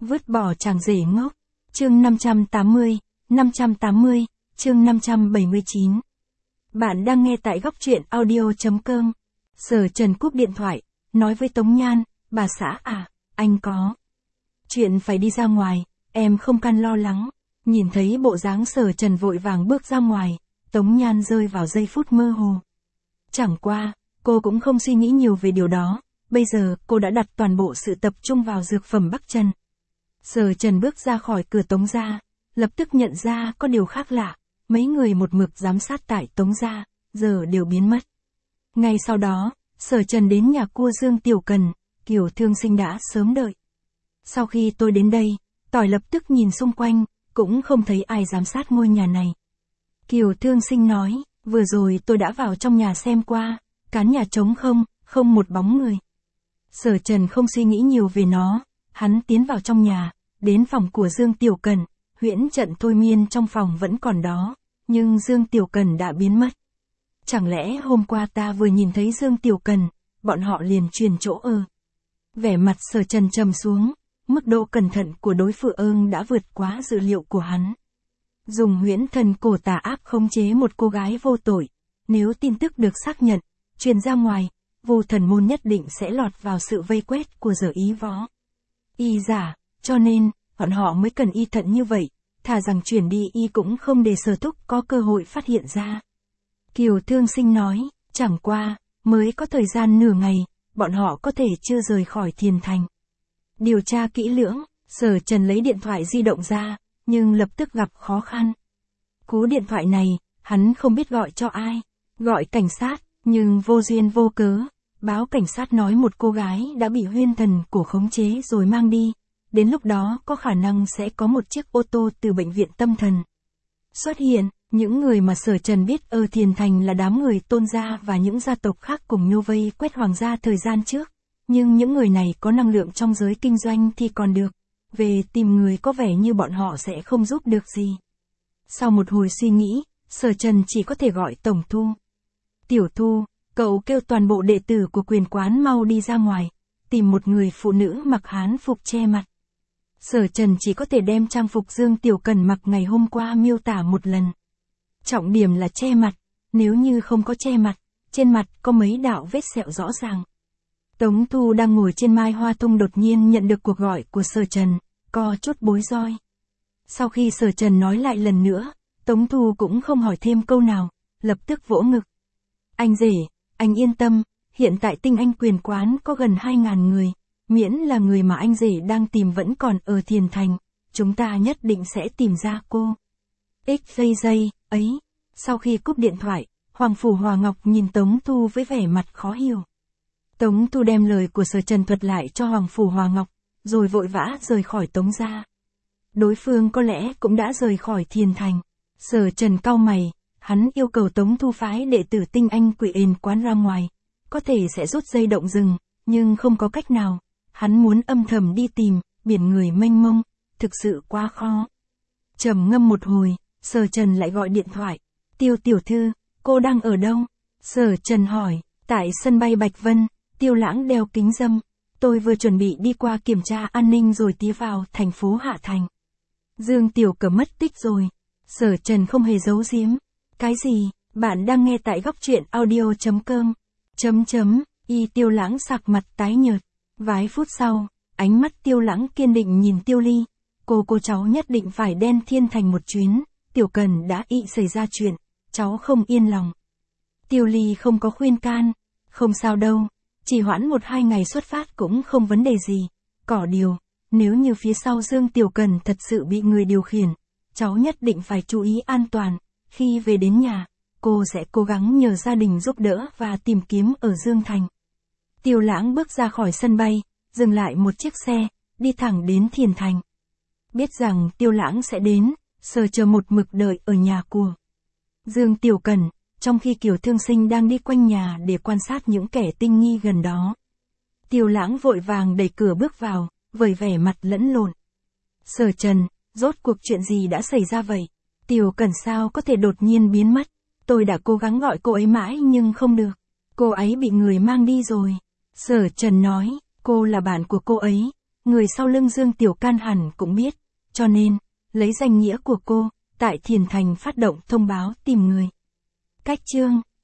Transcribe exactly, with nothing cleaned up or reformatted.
Vứt bỏ chàng rể ngốc. Chương năm trăm tám mươi, năm trăm tám mươi, chương năm trăm bảy mươi chín. Bạn đang nghe tại góc truyện audio chấm com. Sở Trần cúp điện thoại, nói với Tống Nhan, bà xã à, anh có chuyện phải đi ra ngoài, em không can lo lắng. Nhìn thấy bộ dáng Sở Trần vội vàng bước ra ngoài, Tống Nhan rơi vào giây phút mơ hồ. Chẳng qua, cô cũng không suy nghĩ nhiều về điều đó, bây giờ cô đã đặt toàn bộ sự tập trung vào dược phẩm Bắc Trần. Sở Trần bước ra khỏi cửa Tống gia, lập tức nhận ra có điều khác lạ, mấy người một mực giám sát tại Tống gia, giờ đều biến mất. Ngay sau đó, Sở Trần đến nhà cua Dương Tiểu Cần, Kiều Thương Sinh đã sớm đợi. Sau khi tôi đến đây, tỏi lập tức nhìn xung quanh, cũng không thấy ai giám sát ngôi nhà này. Kiều Thương Sinh nói, vừa rồi tôi đã vào trong nhà xem qua, cán nhà trống không, không một bóng người. Sở Trần không suy nghĩ nhiều về nó, hắn tiến vào trong nhà, đến phòng của Dương Tiểu Cần, huyễn trận thôi miên trong phòng vẫn còn đó, nhưng Dương Tiểu Cần đã biến mất. Chẳng lẽ hôm qua ta vừa nhìn thấy Dương Tiểu Cần, bọn họ liền truyền chỗ ơ. Vẻ mặt Sở Trần trầm xuống, mức độ cẩn thận của đối phương đã vượt quá dự liệu của hắn. Dùng huyễn thần cổ tà áp khống chế một cô gái vô tội, nếu tin tức được xác nhận, truyền ra ngoài, vô thần môn nhất định sẽ lọt vào sự vây quét của Dở Ý Võ. Y giả, cho nên, bọn họ mới cần y thận như vậy, thà rằng chuyển đi y cũng không để Sở Thúc có cơ hội phát hiện ra. Kiều Thương Sinh nói, chẳng qua, mới có thời gian nửa ngày, bọn họ có thể chưa rời khỏi Thiền Thành. Điều tra kỹ lưỡng, Sở Trần lấy điện thoại di động ra, nhưng lập tức gặp khó khăn. Cú điện thoại này, hắn không biết gọi cho ai, gọi cảnh sát, nhưng vô duyên vô cớ, báo cảnh sát nói một cô gái đã bị huyên thần cổ khống chế rồi mang đi, đến lúc đó có khả năng sẽ có một chiếc ô tô từ bệnh viện tâm thần xuất hiện. Những người mà Sở Trần biết ở Thiền Thành là đám người Tôn gia và những gia tộc khác cùng nhô vây quét Hoàng gia thời gian trước, nhưng những người này có năng lượng trong giới kinh doanh thì còn được, về tìm người có vẻ như bọn họ sẽ không giúp được gì. Sau một hồi suy nghĩ, Sở Trần chỉ có thể gọi Tổng Thu. Tiểu Thu, cậu kêu toàn bộ đệ tử của quyền quán mau đi ra ngoài, tìm một người phụ nữ mặc hán phục che mặt. Sở Trần chỉ có thể đem trang phục Dương Tiểu Cần mặc ngày hôm qua miêu tả một lần. Trọng điểm là che mặt, nếu như không có che mặt, trên mặt có mấy đạo vết sẹo rõ ràng. Tống Thu đang ngồi trên mai hoa thung đột nhiên nhận được cuộc gọi của Sở Trần, co chút bối roi. Sau khi Sở Trần nói lại lần nữa, Tống Thu cũng không hỏi thêm câu nào, lập tức vỗ ngực. Anh rể, anh yên tâm, hiện tại Tinh Anh quyền quán có gần hai ngàn người, miễn là người mà anh rể đang tìm vẫn còn ở Thiền Thành, chúng ta nhất định sẽ tìm ra cô. X giây giây, ấy, sau khi cúp điện thoại, Hoàng Phủ Hòa Ngọc nhìn Tống Thu với vẻ mặt khó hiểu. Tống Thu đem lời của Sở Trần thuật lại cho Hoàng Phủ Hòa Ngọc, rồi vội vã rời khỏi Tống gia. Đối phương có lẽ cũng đã rời khỏi Thiền Thành. Sở Trần cau mày, hắn yêu cầu Tống Thu phái đệ tử Tinh Anh quyền quán ra ngoài, có thể sẽ rút dây động rừng, nhưng không có cách nào, hắn muốn âm thầm đi tìm, biển người mênh mông, thực sự quá khó. Trầm ngâm một hồi, Sở Trần lại gọi điện thoại. Tiêu tiểu thư, cô đang ở đâu? Sở Trần hỏi, tại sân bay Bạch Vân. Tiêu Lãng đeo kính râm, tôi vừa chuẩn bị đi qua kiểm tra an ninh rồi tiến vào thành phố Hạ Thành. Dương Tiểu Cẩm mất tích rồi. Sở Trần không hề giấu giếm. Cái gì? Bạn đang nghe tại góc truyện audio chấm com. Chấm chấm, y Tiêu Lãng sạc mặt tái nhợt. Vài phút sau, ánh mắt Tiêu Lãng kiên định nhìn Tiêu Ly. Cô cô cháu nhất định phải đen Thiên Thành một chuyến. Tiểu Cần đã ị xảy ra chuyện, cháu không yên lòng. Tiêu Ly không có khuyên can. Không sao đâu. Chỉ hoãn một hai ngày xuất phát cũng không vấn đề gì. Có điều, nếu như phía sau Dương Tiểu Cần thật sự bị người điều khiển, cháu nhất định phải chú ý an toàn. Khi về đến nhà, cô sẽ cố gắng nhờ gia đình giúp đỡ và tìm kiếm ở Dương Thành. Tiêu Lãng bước ra khỏi sân bay, dừng lại một chiếc xe, đi thẳng đến Thiền Thành. Biết rằng Tiêu Lãng sẽ đến, Sở chờ một mực đợi ở nhà của Dương Tiểu Cần. Trong khi Kiều Thương Sinh đang đi quanh nhà để quan sát những kẻ tinh nghi gần đó. Tiêu Lãng vội vàng đẩy cửa bước vào, với vẻ mặt lẫn lộn. Sở Trần, rốt cuộc chuyện gì đã xảy ra vậy? Tiểu Cần sao có thể đột nhiên biến mất? Tôi đã cố gắng gọi cô ấy mãi nhưng không được. Cô ấy bị người mang đi rồi. Sở Trần nói, cô là bạn của cô ấy. Người sau lưng Dương Tiểu Can hẳn cũng biết, cho nên, lấy danh nghĩa của cô, tại Thiền Thành phát động thông báo tìm người. Cách chương